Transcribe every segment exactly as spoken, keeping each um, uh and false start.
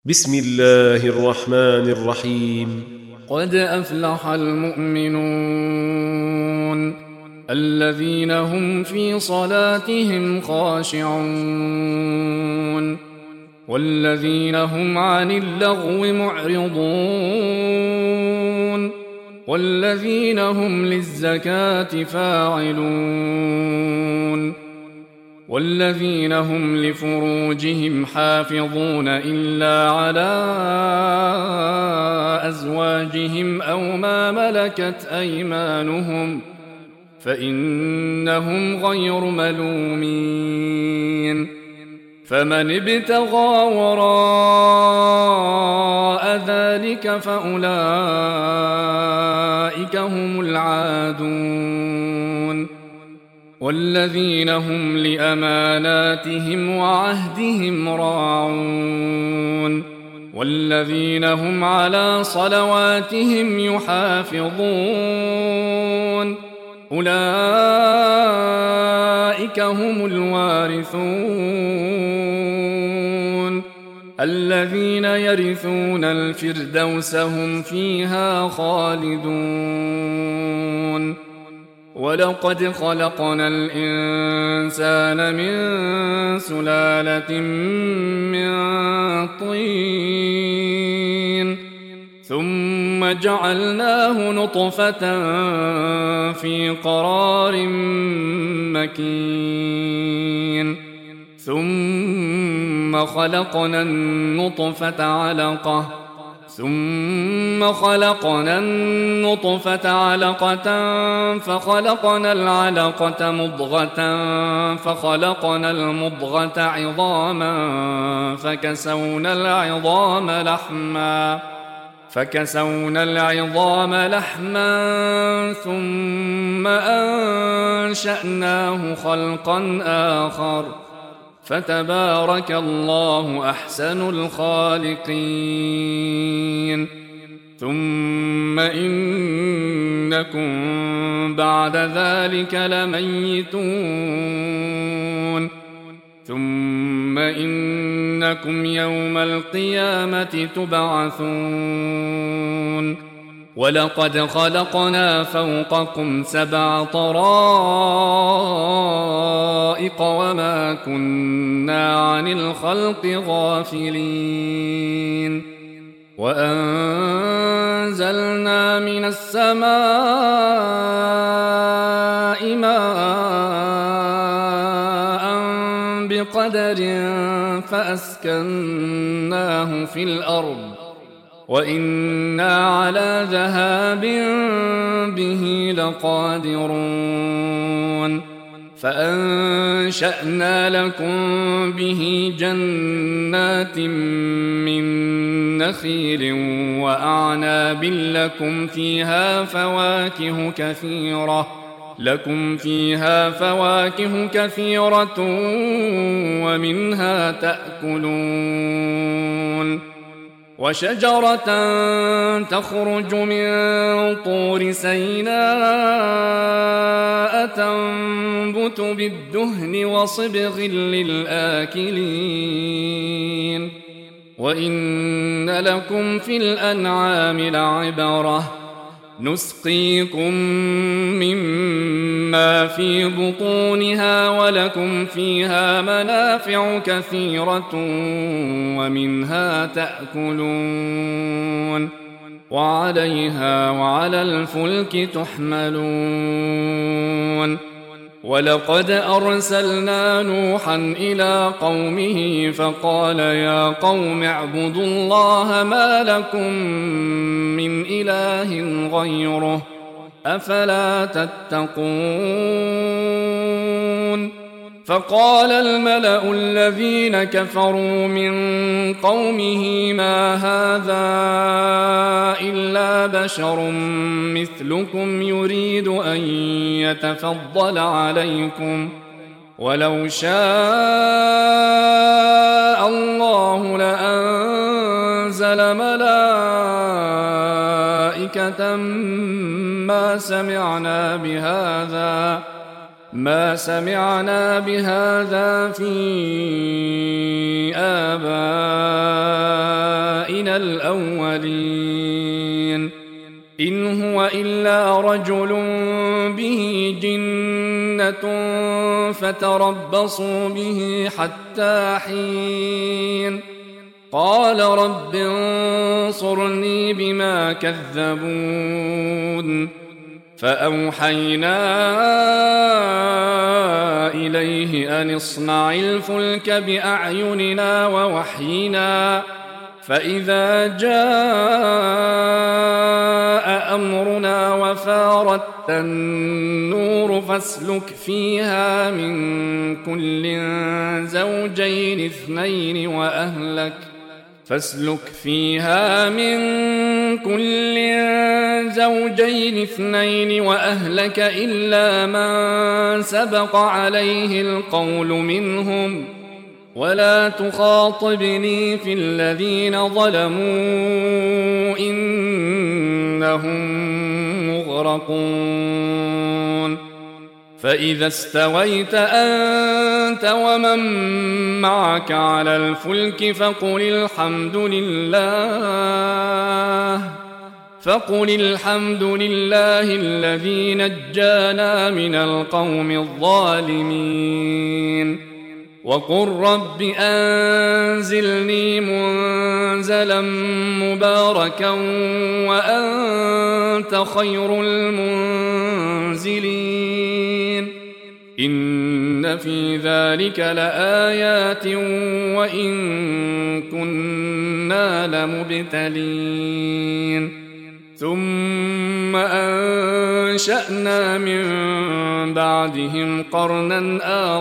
بسم الله الرحمن الرحيم. قد أفلح المؤمنون الذين هم في صلاتهم خاشعون والذين هم عن اللغو معرضون والذين هم للزكاة فاعلون والذين هم لفروجهم حافظون إلا على أزواجهم أو ما ملكت أيمانهم فإنهم غير ملومين. فمن ابتغى وراء ذلك فأولئك هم العادون والذين هم لأماناتهم وعهدهم راعون والذين هم على صلواتهم يحافظون أولئك هم الوارثون الذين يرثون الفردوس هم فيها خالدون. ولقد خلقنا الإنسان من سلالة من طين ثم جعلناه نطفة في قرار مكين ثم خلقنا النطفة علقة ثم خلقنا النطفة علقة فخلقنا العلقة مضغة فخلقنا المضغة عظاما فكسونا العظام لحما فكسونا العظام لحما ثم أنشأناه خلقا آخر فتبارك الله أحسن الخالقين. ثم إنكم بعد ذلك لميتون ثم إنكم يوم القيامة تبعثون. ولقد خلقنا فوقكم سبع طرائق وما كنا عن الخلق غافلين. وأنزلنا من السماء ماء بقدر فأسكناه في الأرض وإنا على ذهاب به لقادرون. فأنشأنا لكم به جنات من نخيل وأعناب لكم فيها فواكه كثيرة لكم فيها فواكه كثيرة ومنها تأكلون. وشجرة تخرج من طور سيناء تنبت بالدهن وصبغ للآكلين. وإن لكم في الأنعام لعبرة نسقيكم مما في بطونها ولكم فيها منافع كثيرة ومنها تأكلون وعليها وعلى الفلك تحملون. ولقد أرسلنا نوحا إلى قومه فقال يا قوم اعبدوا الله ما لكم من إله غيره أفلا تتقون. فقال الملأ الذين كفروا من قومه ما هذا إلا بشر مثلكم يريد أن يتفضل عليكم ولو شاء الله لأنزل ملائكة ما سمعنا بهذا ما سمعنا بهذا في آبائنا الأولين إن هو إلا رجل به جنة فتربصوا به حتى حين قال رب انصرني بما كذبون فأوحينا إليه أن اصنع الفلك بأعيننا ووحينا فإذا جاء أمرنا وفارت النور فاسلك فيها من كل زوجين اثنين وأهلك فاسلك فيها من كل زوجين اثنين وأهلك إلا من سبق عليه القول منهم ولا تخاطبني في الذين ظلموا إنهم مغرقون فإذا استويت أنت ومن معك على الفلك فقل الحمد لله فقل الحمد لله الذي نجانا من القوم الظالمين وقل رب أنزلني منزلا مباركا وأنت خير المنزلين إن في ذلك لآيات وإن كنا لمبتلين ثم أنشأنا من بعدهم قرنا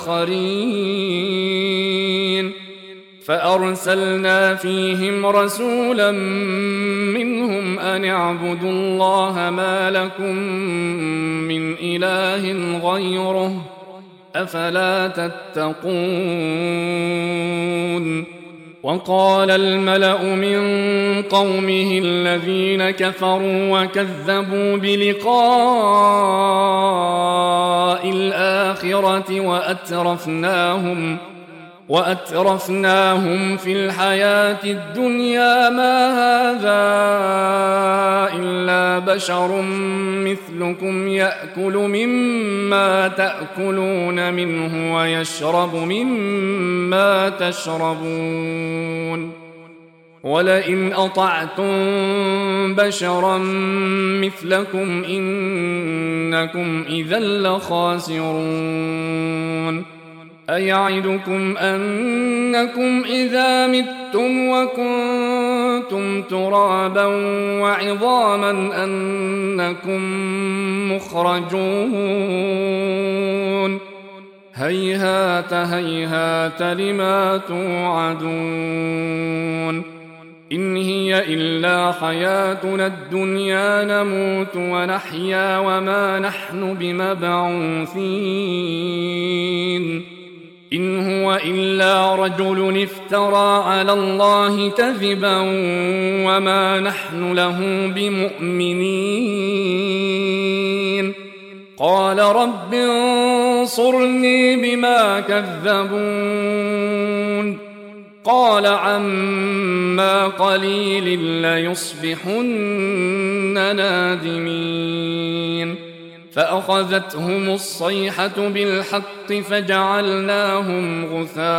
آخرين فأرسلنا فيهم رسولا منهم أن اعبدوا الله ما لكم من إله غيره أفلا تتقون وقال الملأ من قومه الذين كفروا وكذبوا بلقاء الآخرة وأترفناهم وأترفناهم في الحياة الدنيا ما هذا إلا بشر مثلكم يأكل مما تأكلون منه ويشرب مما تشربون ولئن أطعتم بشرا مثلكم إنكم إذا لخاسرون أيعدكم أنكم إذا متم وكنتم ترابا وعظاما أنكم مخرجون هيهات هيهات لما توعدون إن هي إلا حياتنا الدنيا نموت ونحيا وما نحن بمبعوثين إن هو إلا رجل افترى على الله كذبا وما نحن له بمؤمنين قال رب انصرني بما كذبون قال عما قليل ليصبحن نادمين فأخذتهم الصيحة بالحق فجعلناهم غثاء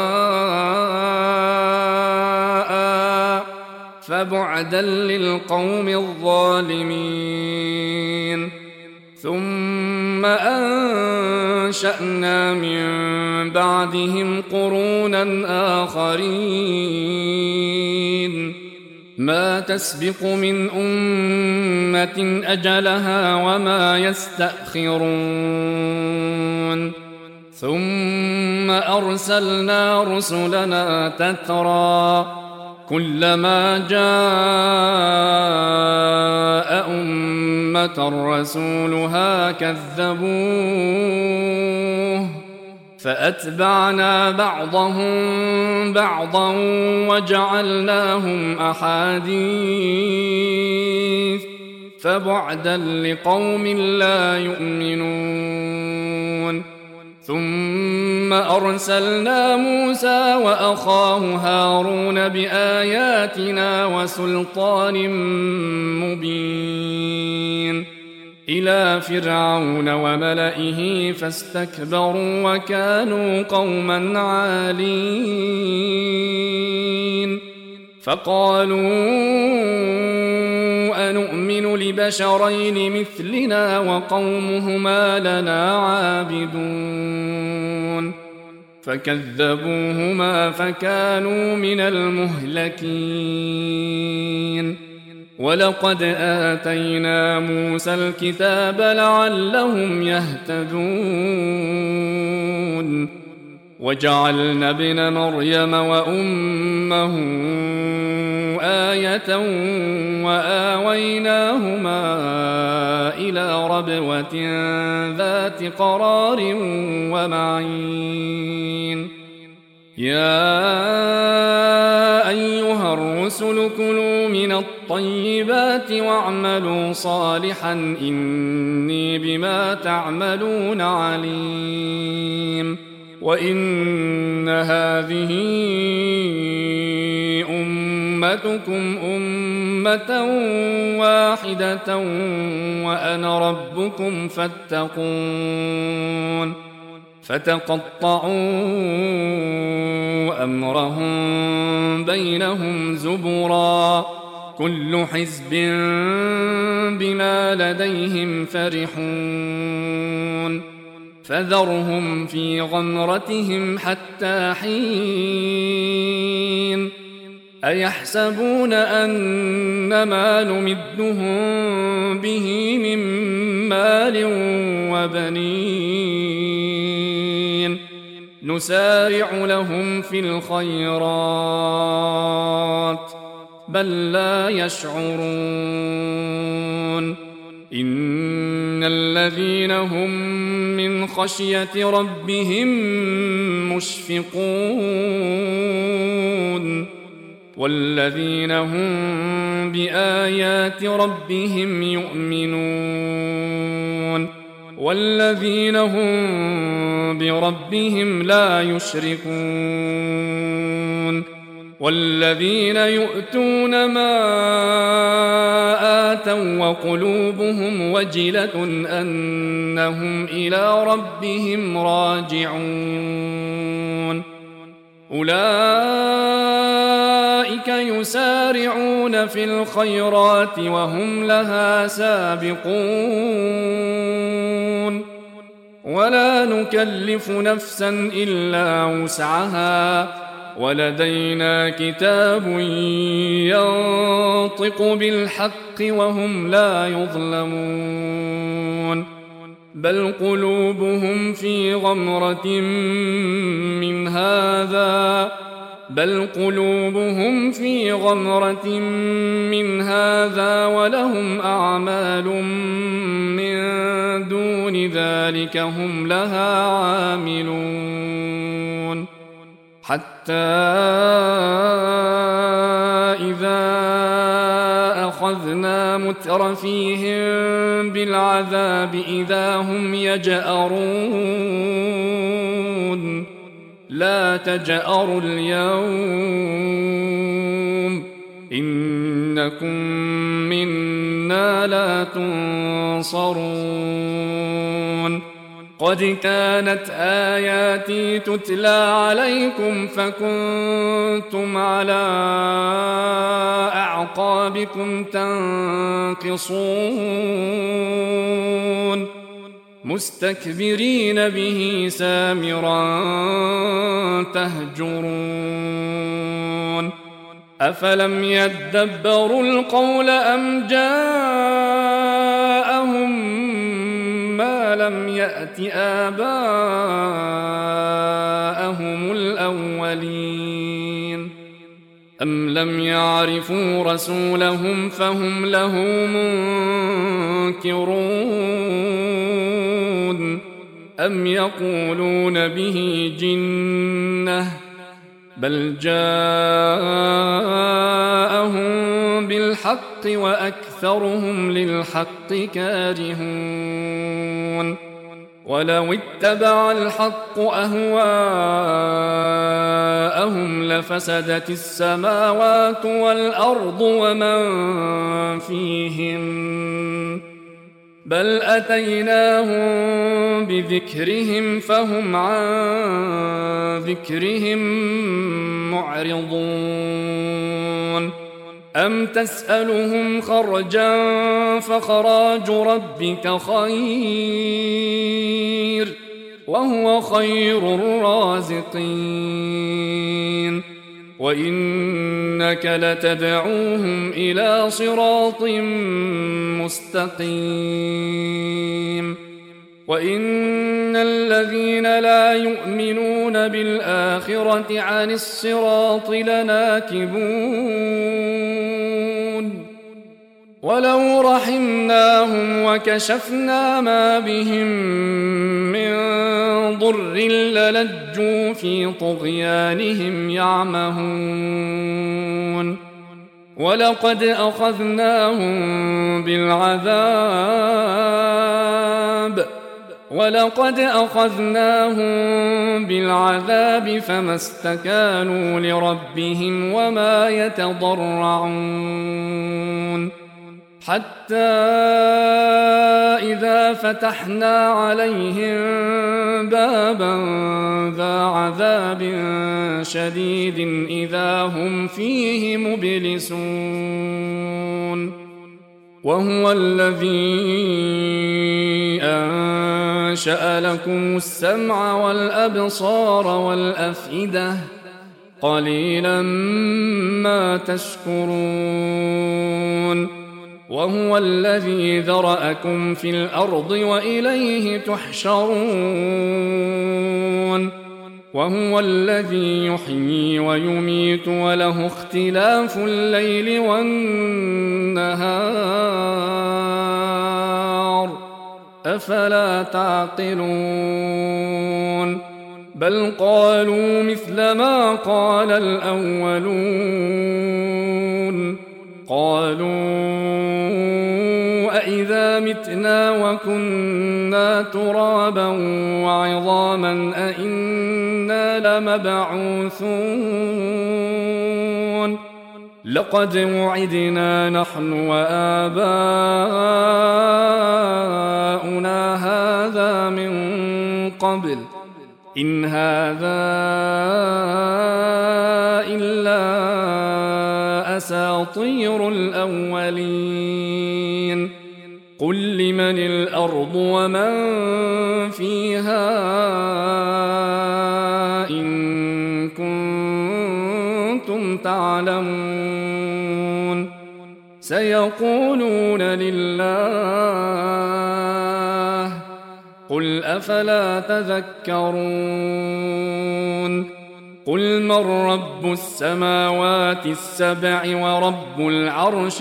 فبعدا للقوم الظالمين ثم أنشأنا من بعدهم قرونا آخرين ما تسبق من أمة أجلها وما يستأخرون ثم أرسلنا رسلنا تترى كلما جاء أمة رسولها كذبوه فأتبعنا بعضهم بعضا وجعلناهم أحاديث فبعدا لقوم لا يؤمنون. ثم أرسلنا موسى وأخاه هارون بآياتنا وسلطان مبين إلى فرعون وملئه فاستكبروا وكانوا قوما عالين. فقالوا أنؤمن لبشرين مثلنا وقومهما لنا عابدون. فكذبوهما فكانوا من المهلكين. ولقد آتينا موسى الكتاب لعلهم يهتدون. وجعلنا ابن مريم وأمه آية وآويناهما إلى ربوة ذات قرار ومعين. يا أيها الرسل كلوا من الطيبات واعملوا صالحا إني بما تعملون عليم. وإن هذه أمتكم أمة واحدة وأنا ربكم فاتقون. فتقطعوا أمرهم بينهم زبرا كل حزب بما لديهم فرحون. فذرهم في غمرتهم حتى حين. أيحسبون أنما نمدهم به من مال وبنين نسارع لهم في الخيرات بل لا يشعرون. إن الذين هم من خشية ربهم مشفقون والذين هم بآيات ربهم يؤمنون والذين هم بربهم لا يشركون والذين يؤتون ما آتوا وقلوبهم وجلة أنهم إلى ربهم راجعون. أولئك يسارعون في الخيرات وهم لها سابقون. ولا نكلف نفسا إلا وسعها ولدينا كتاب ينطق بالحق وهم لا يظلمون. بل قلوبهم في غمرة من هذا بل قلوبهم في غمرة من هذا ولهم أعمال من دون ذلك هم لها عاملون. حتى إذا أخذنا مترفيهم بالعذاب إذا هم يجأرون. لا تجأروا اليوم إنكم منا لا تنصرون. قد كانت آياتي تتلى عليكم فكنتم على أعقابكم تنكصون مستكبرين به سامرا تهجرون. أفلم يدبروا القول أم جاءهم ما لم يأت آباءهم الأولين أم لم يعرفوا رسولهم فهم له منكرون أم يقولون به جنة بل جاءهم بالحق بالحق وأكثرهم للحق كارهون ولو اتبع الحق أهواءهم لفسدت السماوات والأرض ومن فيهن بل أتيناهم بذكرهم فهم عن ذكرهم معرضون أم تسألهم خرجا فخراج ربك خير وهو خير الرازقين وإنك لتدعوهم إلى صراط مستقيم وإن الذين لا يؤمنون بالآخرة عن الصراط لناكبون ولو رحمناهم وكشفنا ما بهم من ضر للجوا في طغيانهم يعمهون ولقد أخذناهم بالعذاب ولقد أخذناهم بالعذاب فما استكانوا لربهم وما يتضرعون حتى إذا فتحنا عليهم بابا ذا عذاب شديد إذا هم فيه مبلسون وهو الذي أنشأ لكم السمع والأبصار والأفئدة قليلا ما تشكرون وهو الذي ذرأكم في الأرض وإليه تحشرون وهو الذي يحيي ويميت وله اختلاف الليل والنهار أفلا تعقلون بل قالوا مثل ما قال الأولون قالوا أإذا متنا وكنا ترابا وعظاما أإنا لمبعوثون لقد وعدنا نحن وآباؤنا هذا من قبل إن هذا إلا أساطير الأولين قل لمن الأرض ومن فيها إن كنتم تعلمون سيقولون لله قل أفلا تذكرون قل من رب السماوات السبع ورب العرش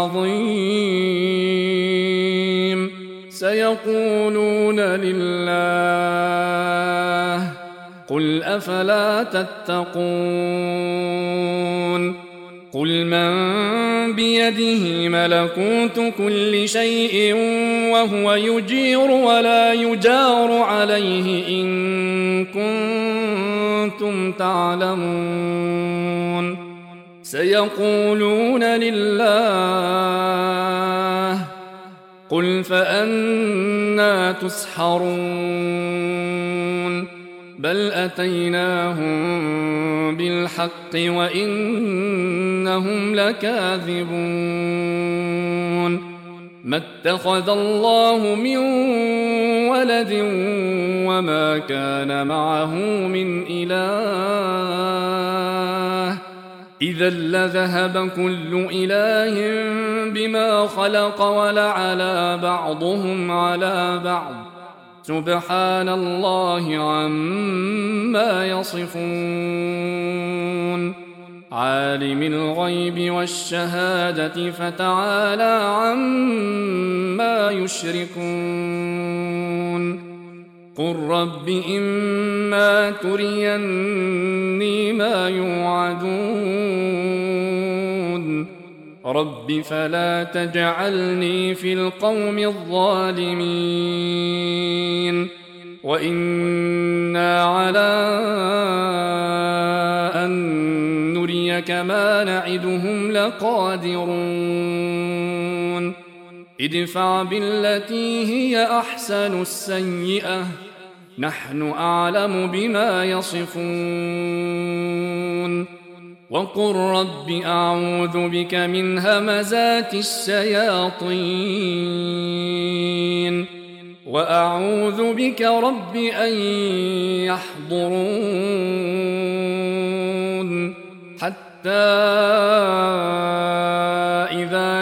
العظيم سيقولون لله قل أفلا تتقون قل من بيده ملكوت كل شيء وهو يجير ولا يجار عليه إن كنتم تعلمون سيقولون لله قل فأنى تسحرون بل أتيناهم بالحق وإنهم لكاذبون ما اتخذ الله من ولد وما كان معه من إله إذا لذهب كل إله بما خلق ولعلى بعضهم على بعض سبحان الله عما يصفون عالم الغيب والشهادة فتعالى عما يشركون قل رب إما تريني ما يوعدون رب فلا تجعلني في القوم الظالمين وإنا على أن نريك ما نعدهم لقادرون ادفع بالتي هي أحسن السيئة نحن أعلم بما يصفون وقل رب أعوذ بك من همزات الشياطين وأعوذ بك رب أن يحضرون حتى إذا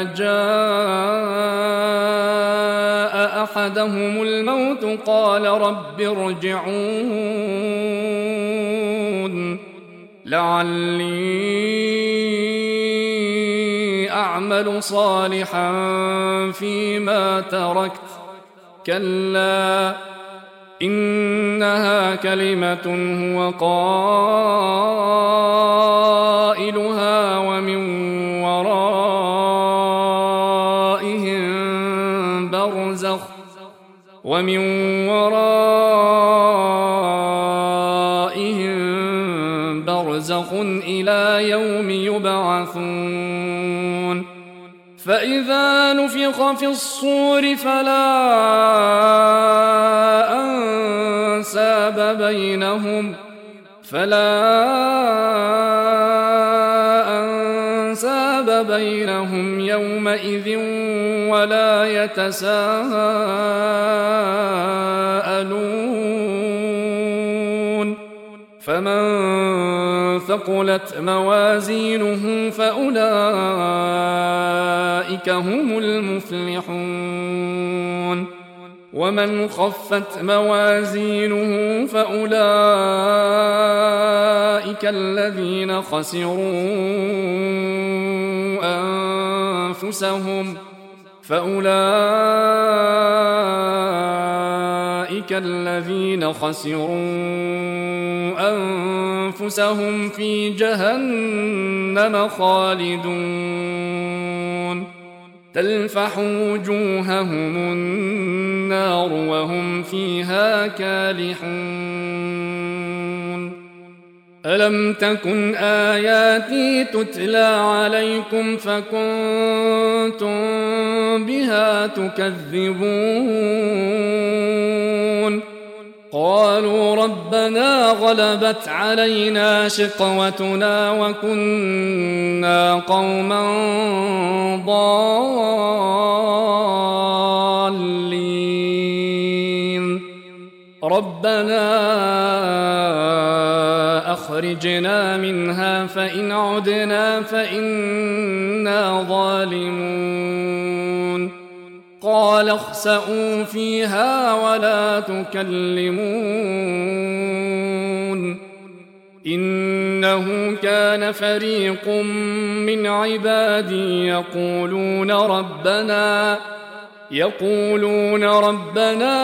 جاء أحدهم الموت قال رب ارجعون لعلي أعمل صالحا فيما تركت كلا إنها كلمة هو قائلها ومن ورائهم برزخ ومن ورائهم برزخ إلى يوم يبعثون فإذا نفخ في الصور فلا أنساب بينهم فلا أنساب بينهم يومئذ ولا يتساءلون فمن ثقلت موازينه فأولئك هم المفلحون ومن خفت موازينه فأولئك الذين خسروا أنفسهم فأولئك الذين خسروا أنفسهم في جهنم خالدون تلفح وجوههم النار وهم فيها كالحون ألم تكن آياتي تتلى عليكم فكنتم بها تكذبون قالوا ربنا غلبت علينا شقوتنا وكنا قوما ضالين ربنا أخرجنا منها فإن عدنا فإنا ظالمون قال اخسئوا فيها ولا تكلمون إنه كان فريق من عبادي يقولون ربنا يقولون ربنا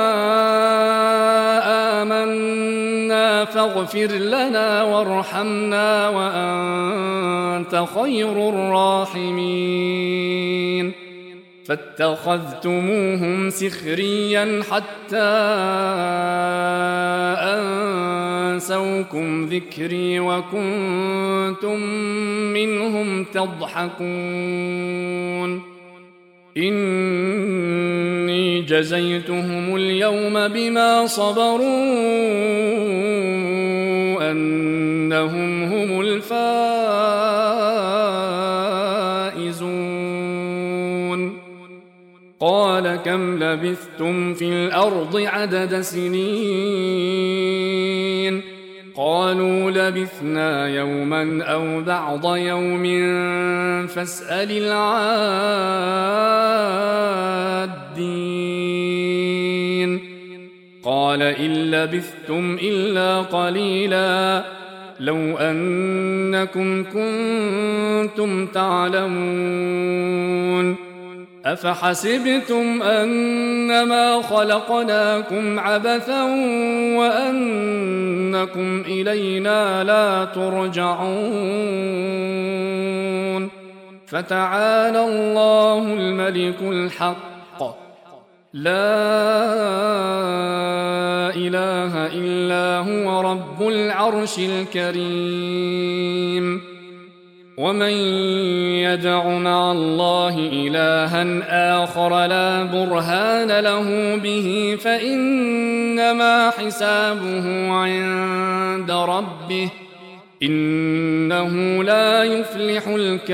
آمنا فاغفر لنا وارحمنا وأنت خير الراحمين فاتخذتموهم سخريا حتى أنسوكم ذكري وكنتم منهم تضحكون إني جزيتهم اليوم بما صبروا أنهم هم الفائزون قال كم لبثتم في الأرض عدد سنين قالوا لبثنا يوما أو بعض يوم فاسأل العادين قال إن لبثتم إلا قليلا لو أنكم كنتم تعلمون أفحسبتم أنما خلقناكم عبثا وأنكم إلينا لا ترجعون فتعالى الله الملك الحق لا إله إلا هو رب العرش الكريم ومن يدع مع الله إلها آخر لا برهان له به فإنما حسابه عند ربه إنه لا يفلح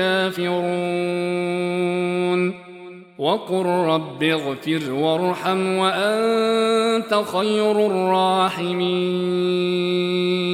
الكافرون وقل رب اغفر وارحم وأنت خير الراحمين